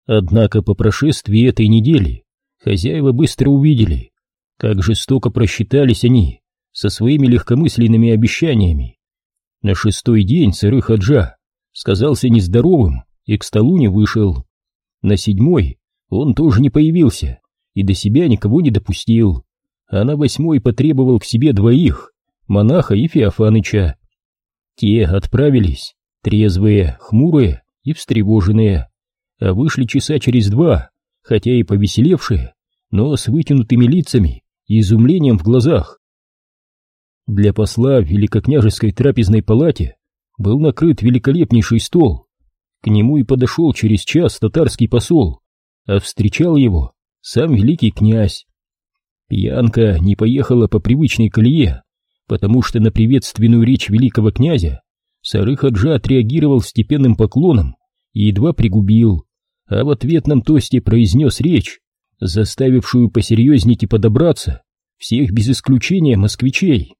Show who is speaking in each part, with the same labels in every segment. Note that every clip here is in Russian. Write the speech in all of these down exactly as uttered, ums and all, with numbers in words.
Speaker 1: Однако по прошествии этой недели хозяева быстро увидели, как жестоко просчитались они со своими легкомысленными обещаниями. На шестой день сыры Хаджа сказался нездоровым и к столу не вышел. На седьмой он тоже не появился и до себя никого не допустил, а на восьмой потребовал к себе двоих, монаха и Феофаныча. Те отправились, трезвые, хмурые и встревоженные, а вышли часа через два, хотя и повеселевшие, но с вытянутыми лицами и изумлением в глазах. Для посла в великокняжеской трапезной палате был накрыт великолепнейший стол. К нему и подошел через час татарский посол, а встречал его сам великий князь. Пьянка не поехала по привычной колее, потому что на приветственную речь великого князя Сары Хаджа отреагировал степенным поклоном и едва пригубил, а в ответном тосте произнес речь, заставившую посерьезнеть и подобраться всех без исключения москвичей.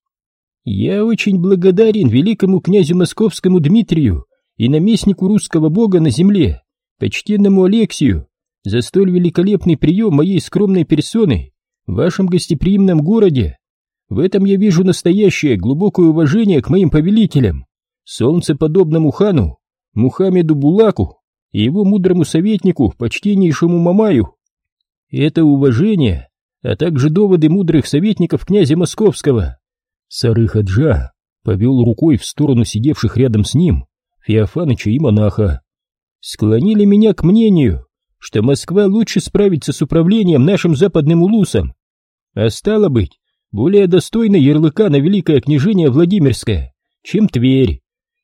Speaker 1: «Я очень благодарен великому князю московскому Дмитрию и наместнику русского бога на земле, почтенному Алексию, за столь великолепный прием моей скромной персоны в вашем гостеприимном городе. В этом я вижу настоящее глубокое уважение к моим повелителям, солнцеподобному хану Мухаммеду Булаку и его мудрому советнику, почтеннейшему Мамаю. Это уважение, а также доводы мудрых советников князя Московского». Сары Хаджа повел рукой в сторону сидевших рядом с ним Феофаныча и монаха. «Склонили меня к мнению, что Москва лучше справится с управлением нашим западным улусом, а стало быть, более достойна ярлыка на великое княжение Владимирское, чем Тверь.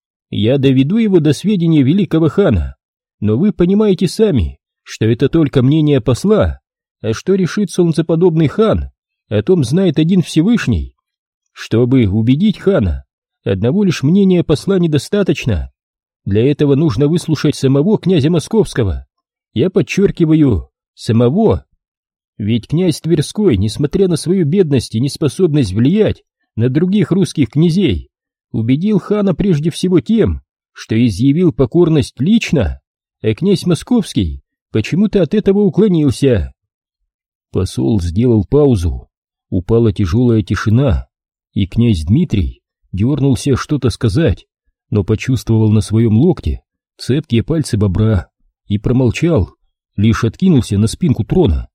Speaker 1: Я доведу его до сведения великого хана, но вы понимаете сами, что это только мнение посла, а что решит солнцеподобный хан, о том знает один Всевышний. Чтобы убедить хана, одного лишь мнения посла недостаточно. Для этого нужно выслушать самого князя Московского. Я подчеркиваю, самого. Ведь князь Тверской, несмотря на свою бедность и неспособность влиять на других русских князей, убедил хана прежде всего тем, что изъявил покорность лично, а князь Московский почему-то от этого уклонился. Посол сделал паузу, упала тяжелая тишина, и князь Дмитрий дернулся что-то сказать, но почувствовал на своем локте цепкие пальцы бобра и промолчал, лишь откинулся на спинку трона.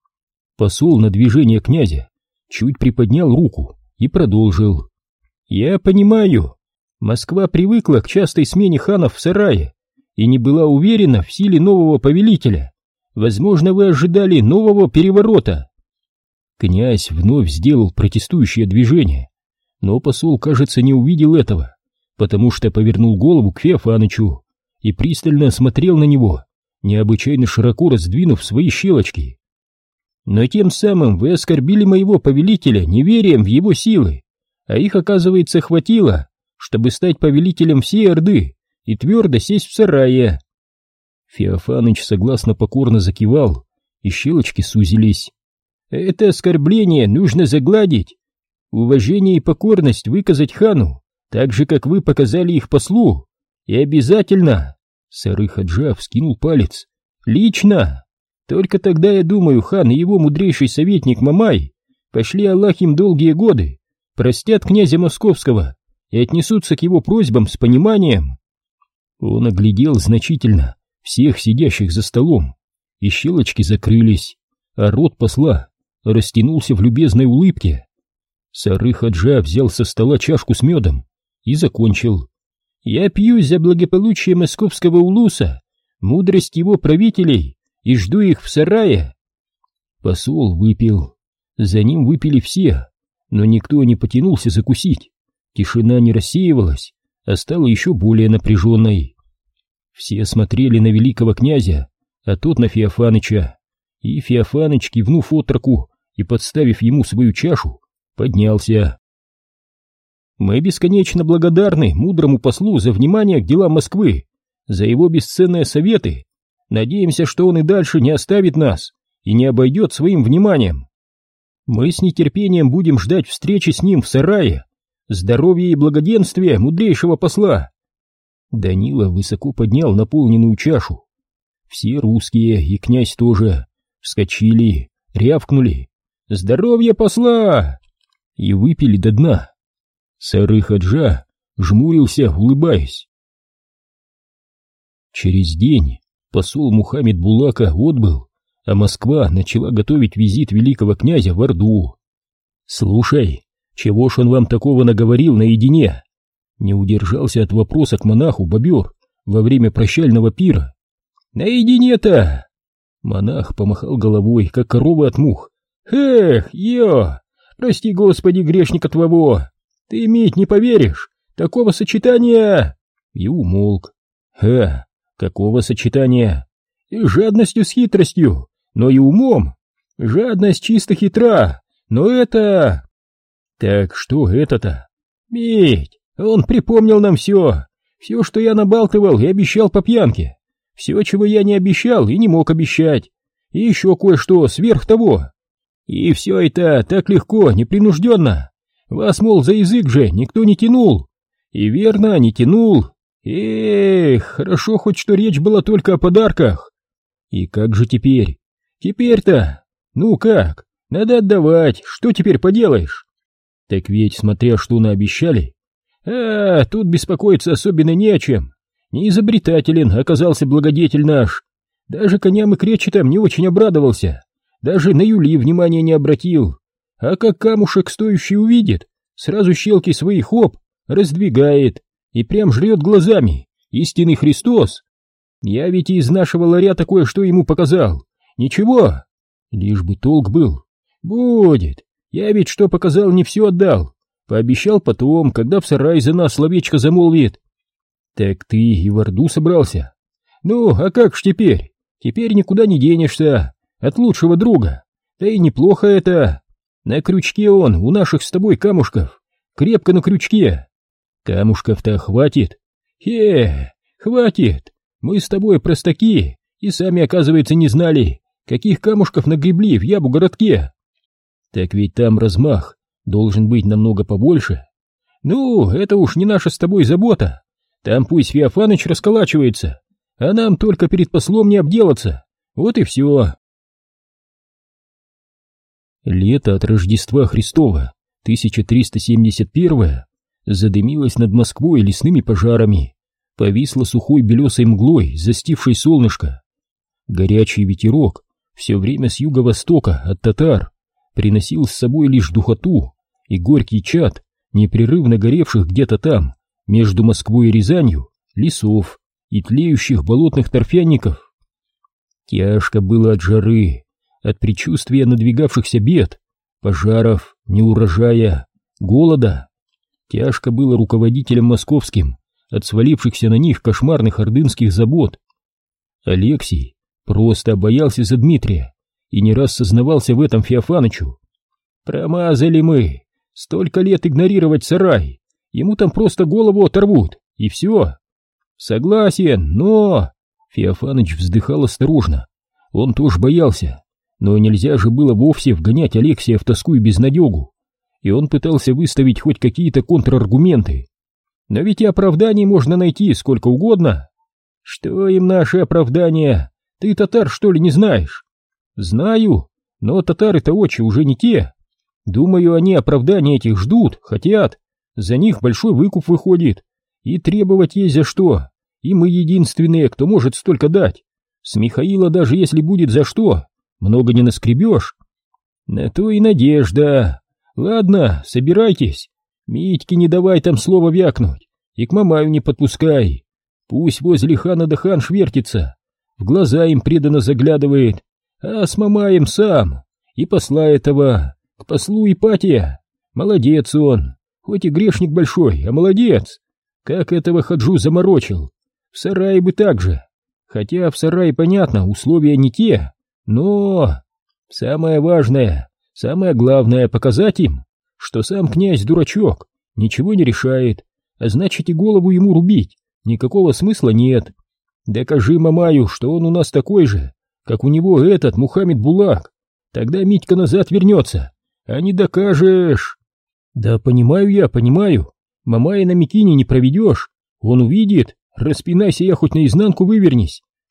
Speaker 1: Посол на движение князя чуть приподнял руку и продолжил. «Я понимаю, Москва привыкла к частой смене ханов в сарае и не была уверена в силе нового повелителя. Возможно, вы ожидали нового переворота». Князь вновь сделал протестующее движение, но посол, кажется, не увидел этого, потому что повернул голову к Феофанычу и пристально смотрел на него, необычайно широко раздвинув свои щелочки. «Но тем самым вы оскорбили моего повелителя неверием в его силы, а их, оказывается, хватило, чтобы стать повелителем всей Орды и твердо сесть в сарае». Феофаныч согласно покорно закивал, и щелочки сузились. «Это оскорбление нужно загладить. Уважение и покорность выказать хану, так же, как вы показали их послу. И обязательно...» Сары Хаджа вскинул палец. «Лично! Только тогда, я думаю, хан и его мудрейший советник Мамай, пошли Аллах им долгие годы, простят князя Московского и отнесутся к его просьбам с пониманием». Он оглядел значительно всех сидящих за столом, и щелочки закрылись, а рот посла растянулся в любезной улыбке. Сары Хаджа взял со стола чашку с медом и закончил. «Я пьюсь за благополучие московского улуса, мудрость его правителей, и жду их в сарае». Посол выпил. За ним выпили все, но никто не потянулся закусить. Тишина не рассеивалась, а стала еще более напряженной. Все смотрели на великого князя, а тот на Феофаныча, и Феофаныч, кивнув отроку и подставив ему свою чашу, поднялся. «Мы бесконечно благодарны мудрому послу за внимание к делам Москвы, за его бесценные советы. Надеемся, что он и дальше не оставит нас и не обойдет своим вниманием. Мы с нетерпением будем ждать встречи с ним в сарае. Здоровья и благоденствия мудрейшего посла». Данила высоко поднял наполненную чашу. Все русские, и князь тоже, вскочили, рявкнули «Здоровье посла!» и выпили до дна. Сары Хаджа жмурился, улыбаясь. Через день посол Мухаммед Булака отбыл, а Москва начала готовить визит великого князя в Орду. «Слушай, чего ж он вам такого наговорил наедине?» Не удержался от вопроса к монаху бобер во время прощального пира. «Наедине-то!» Монах помахал головой, как корова от мух. «Эх, ё! Прости, Господи, грешника твоего! Ты, Мить, не поверишь! Такого сочетания!» И умолк. «Ха! Какого сочетания? И жадностью с хитростью, но и умом! Жадность чисто хитра, но это...» «Так что это-то?» «Мить, он припомнил нам все, все, что я набалтывал и обещал по пьянке, все, чего я не обещал и не мог обещать, и еще кое-что сверх того. И все это так легко, непринужденно. Вас, мол, за язык же никто не тянул. И верно, не тянул. Эх, хорошо хоть что речь была только о подарках. И как же теперь? Теперь-то? Ну как? Надо отдавать, что теперь поделаешь? Так ведь, смотря что наобещали. А, тут беспокоиться особенно не о чем. Неизобретателен оказался благодетель наш. Даже коням и кречетам не очень обрадовался. Даже на Юли внимания не обратил. А как камушек стоящий увидит, сразу щелки свои хоп, раздвигает и прям жрет глазами. Истинный Христос. Я ведь и из нашего ларя такое что ему показал. Ничего, лишь бы толк был. Будет. Я ведь что показал, не все отдал. Пообещал потом, когда в сарай за нас словечко замолвит. Так ты и в Орду собрался? Ну, а как ж теперь? Теперь никуда не денешься от лучшего друга. Да и неплохо это. На крючке он, у наших с тобой камушков. Крепко на крючке. Камушков-то хватит. Хе, хватит. Мы с тобой простаки и сами, оказывается, не знали, каких камушков нагребли в Ябу-городке. Так ведь там размах должен быть намного побольше. Ну, это уж не наша с тобой забота. Там пусть Феофаныч расколачивается, а нам только перед послом не обделаться. Вот и все. Лето от Рождества Христова, тысяча триста семьдесят первое, задымилось над Москвой лесными пожарами. Повисло сухой белесой мглой, застившей солнышко. Горячий ветерок все время с юго-востока от татар приносил с собой лишь духоту и горький чад непрерывно горевших где-то там, между Москвой и Рязанью, лесов и тлеющих болотных торфяников. Тяжко было от жары, от предчувствия надвигавшихся бед, пожаров, неурожая, голода. Тяжко было руководителям московским от свалившихся на них кошмарных ордынских забот. Алексий просто боялся за Дмитрия и не раз сознавался в этом Феофанычу. Промазали мы, столько лет игнорировать сарай, ему там просто голову оторвут, и все. Согласен, но... Феофаныч вздыхал осторожно, он тоже боялся, но нельзя же было вовсе вгонять Алексия в тоску и безнадегу, и он пытался выставить хоть какие-то контраргументы. Но ведь и оправданий можно найти сколько угодно. Что им наши оправдания? Ты татар, что ли, не знаешь? Знаю, но татары-то очи уже не те. Думаю, они оправдания этих ждут, хотят. За них большой выкуп выходит. И требовать есть за что. И мы единственные, кто может столько дать. С Михаила даже если будет за что, много не наскребешь. На то и надежда. Ладно, собирайтесь. Митьке не давай там слова вякнуть. И к Мамаю не подпускай. Пусть возле хана да хан швертится. В глаза им преданно заглядывает. А с Мамаем сам. И посла этого. К послу Ипатия. Молодец он. Хоть и грешник большой, а молодец. Как этого хаджу заморочил. В сарае бы так же. Хотя в сарае, понятно, условия не те. Но... Самое важное, самое главное показать им, что сам князь дурачок, ничего не решает, а значит и голову ему рубить никакого смысла нет. Докажи Мамаю, что он у нас такой же, как у него этот Мухаммед Булак, тогда Митька назад вернется, а не докажешь. Да понимаю я, понимаю, Мамая на Микине не проведешь, он увидит, распинайся я хоть наизнанку вывернись,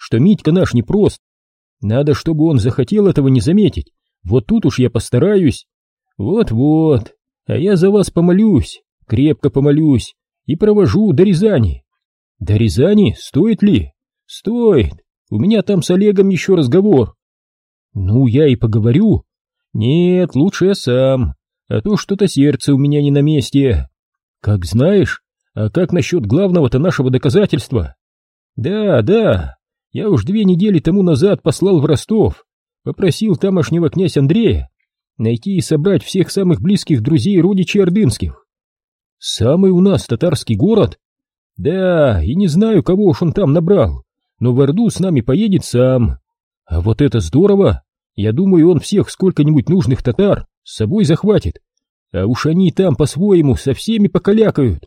Speaker 1: что Митька наш непрост. Надо, чтобы он захотел этого не заметить. Вот тут уж я постараюсь. Вот-вот, а я за вас помолюсь, крепко помолюсь и провожу до Рязани. До Рязани? Стоит ли? Стоит. У меня там с Олегом еще разговор. Ну, я и поговорю. Нет, лучше я сам, а то что-то сердце у меня не на месте. Как знаешь, а как насчет главного-то нашего доказательства? Да, да, я уж две недели тому назад послал в Ростов, попросил тамошнего князя Андрея найти и собрать всех самых близких друзей и родичей ордынских. Самый у нас татарский город? Да, и не знаю, кого уж он там набрал, но в Орду с нами поедет сам. А вот это здорово! Я думаю, он всех сколько-нибудь нужных татар с собой захватит, а уж они там по-своему со всеми покалякают.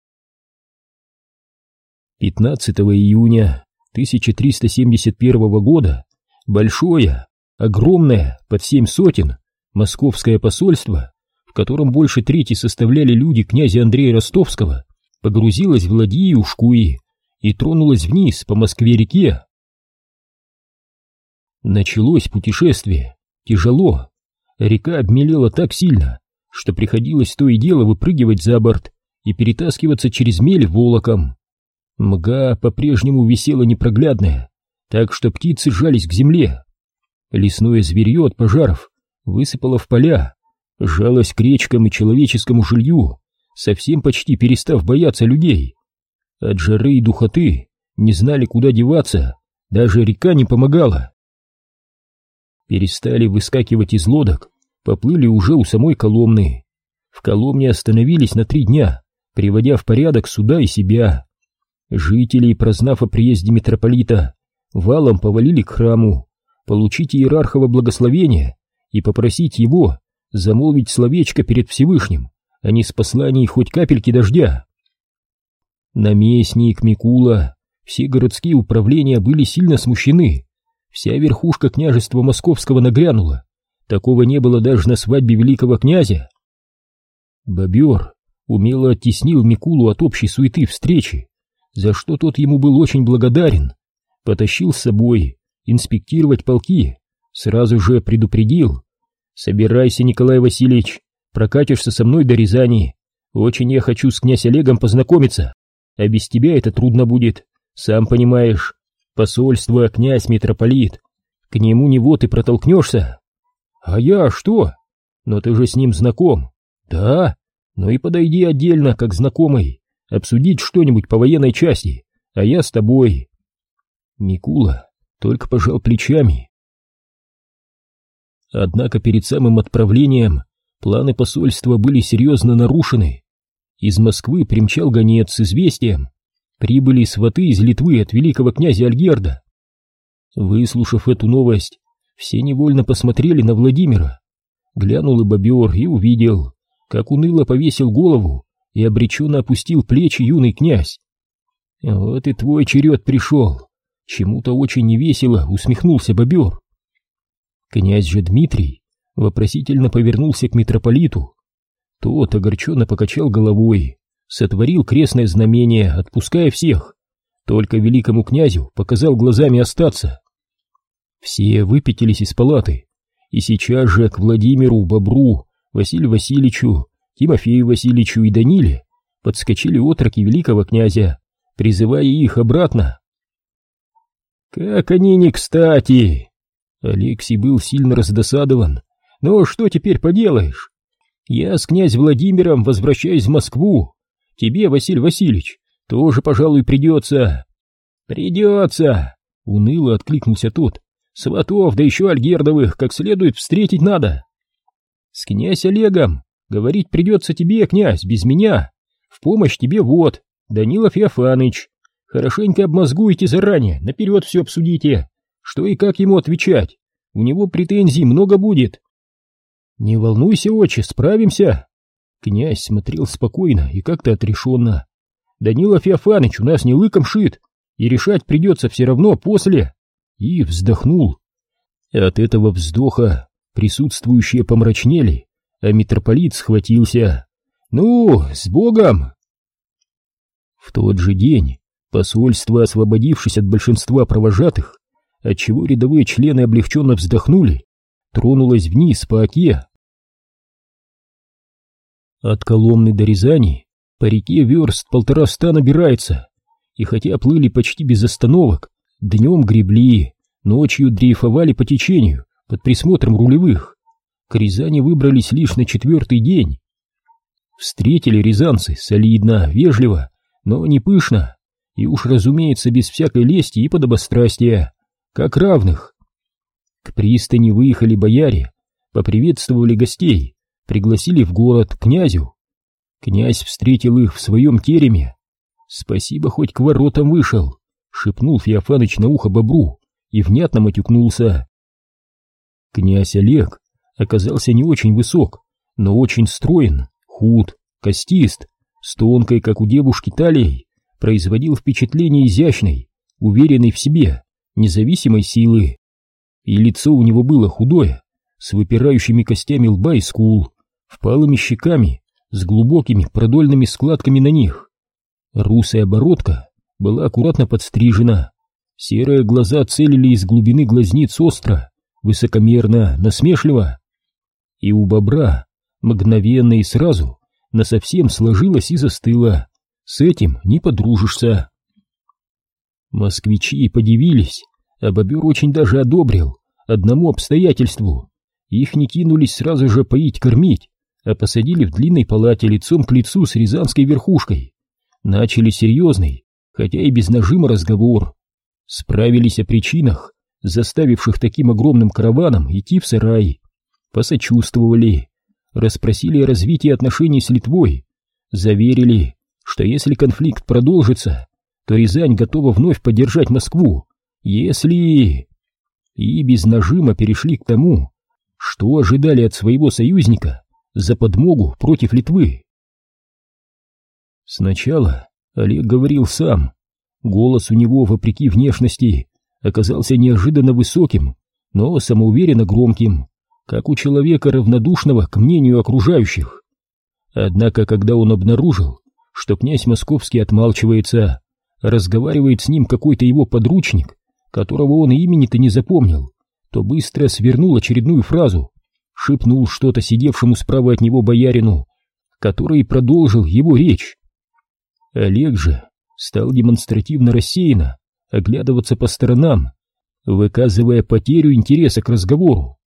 Speaker 1: пятнадцатого июня тысяча триста семьдесят первого года большое, огромное, под семь сотен, московское посольство, в котором больше трети составляли люди князя Андрея Ростовского, погрузилось в ладьи и ушкуи и тронулось вниз по Москве-реке. Началось путешествие тяжело. Река обмелела так сильно, что приходилось то и дело выпрыгивать за борт и перетаскиваться через мель волоком. Мга по-прежнему висела непроглядная, так что птицы жались к земле. Лесное зверье от пожаров высыпало в поля, жалось к речкам и человеческому жилью, совсем почти перестав бояться людей. От жары и духоты не знали, куда деваться, даже река не помогала. Перестали выскакивать из лодок, поплыли уже у самой Коломны. В Коломне остановились на три дня, приводя в порядок суда и себя. Жители, прознав о приезде митрополита, валом повалили к храму, получить иерархово благословение и попросить его замолвить словечко перед Всевышним, а не с посланий хоть капельки дождя. Наместник, Микула, все городские управления были сильно смущены. Вся верхушка княжества Московского нагрянула. Такого не было даже на свадьбе великого князя. Бобер умело оттеснил Микулу от общей суеты встречи, за что тот ему был очень благодарен. Потащил с собой инспектировать полки, сразу же предупредил: «Собирайся, Николай Васильевич, прокатишься со мной до Рязани. Очень я хочу с князь Олегом познакомиться, а без тебя это трудно будет, сам понимаешь. Посольство, князь, митрополит, к нему не вот и протолкнешься». «А я что? Но ты же с ним знаком». «Да, ну и подойди отдельно, как знакомый, обсудить что-нибудь по военной части, а я с тобой». Микула только пожал плечами. Однако перед самым отправлением планы посольства были серьезно нарушены. Из Москвы примчал гонец с известием: прибыли сваты из Литвы от великого князя Альгерда. Выслушав эту новость, все невольно посмотрели на Владимира. Глянул и Бобер и увидел, как уныло повесил голову и обреченно опустил плечи юный князь. «Вот и твой черед пришел!» Чему-то очень невесело усмехнулся Бобер. Князь же Дмитрий вопросительно повернулся к митрополиту. Тот огорченно покачал головой, сотворил крестное знамение, отпуская всех, только великому князю показал глазами остаться. Все выпятились из палаты, и сейчас же к Владимиру, Бобру, Василию Васильевичу, Тимофею Васильевичу и Даниле подскочили отроки великого князя, призывая их обратно. «Как они не кстати!» Алексий был сильно раздосадован. «Но что теперь поделаешь? Я с князь Владимиром возвращаюсь в Москву. Тебе, Василий Васильевич, тоже, пожалуй, придется». «Придется!» — уныло откликнулся тот. «Сватов, да еще Альгердовых, как следует встретить надо». «С князь Олегом говорить придется тебе, князь, без меня. В помощь тебе вот Данила Феофаныч. Хорошенько обмозгуйте заранее, наперед все обсудите, что и как ему отвечать. У него претензий много будет». «Не волнуйся, отче, справимся». Князь смотрел спокойно и как-то отрешенно. «Данила Феофаныч у нас не лыком шит, и решать придется все равно после». И вздохнул. От этого вздоха присутствующие помрачнели, а митрополит схватился. «Ну, с Богом!» В тот же день Посольство, освободившись от большинства провожатых, отчего рядовые члены облегченно вздохнули, тронулось вниз по оке. От Коломны до Рязани по реке верст полтораста набирается, и хотя плыли почти без остановок, днем гребли, ночью дрейфовали по течению под присмотром рулевых. К Рязани выбрались лишь на четвертый день. Встретили рязанцы солидно, вежливо, но не пышно, и уж, разумеется, без всякой лести и подобострастия, как равных. К пристани выехали бояре, поприветствовали гостей, пригласили в город к князю. Князь встретил их в своем тереме. «Спасибо, хоть к воротам вышел», — шепнул Феофаныч на ухо бобру и внятно матюкнулся. Князь Олег оказался не очень высок, но очень строен, худ, костист, с тонкой, как у девушки, талией, производил впечатление изящной, уверенной в себе, независимой силы. И лицо у него было худое, с выпирающими костями лба и скул, впалыми щеками, с глубокими продольными складками на них. Русая бородка была аккуратно подстрижена, серые глаза целили из глубины глазниц остро, высокомерно, насмешливо. И у бобра мгновенно и сразу насовсем сложилось и застыло. С этим не подружишься. Москвичи подивились, а бобер очень даже одобрил одному обстоятельству. Их не кинулись сразу же поить-кормить, а посадили в длинной палате лицом к лицу с рязанской верхушкой. Начали серьезный, хотя и без нажима, разговор. Справились о причинах, заставивших таким огромным караваном идти в сарай. Посочувствовали, расспросили о развитии отношений с Литвой, заверили, что если конфликт продолжится, то Рязань готова вновь поддержать Москву, если... И без нажима перешли к тому, что ожидали от своего союзника за подмогу против Литвы. Сначала Олег говорил сам. Голос у него, вопреки внешности, оказался неожиданно высоким, но самоуверенно громким, как у человека, равнодушного к мнению окружающих. Однако, когда он обнаружил, что князь Московский отмалчивается, разговаривает с ним какой-то его подручник, которого он имени-то не запомнил, то быстро свернул очередную фразу, шепнул что-то сидевшему справа от него боярину, который продолжил его речь. Олег же стал демонстративно рассеянно оглядываться по сторонам, выказывая потерю интереса к разговору.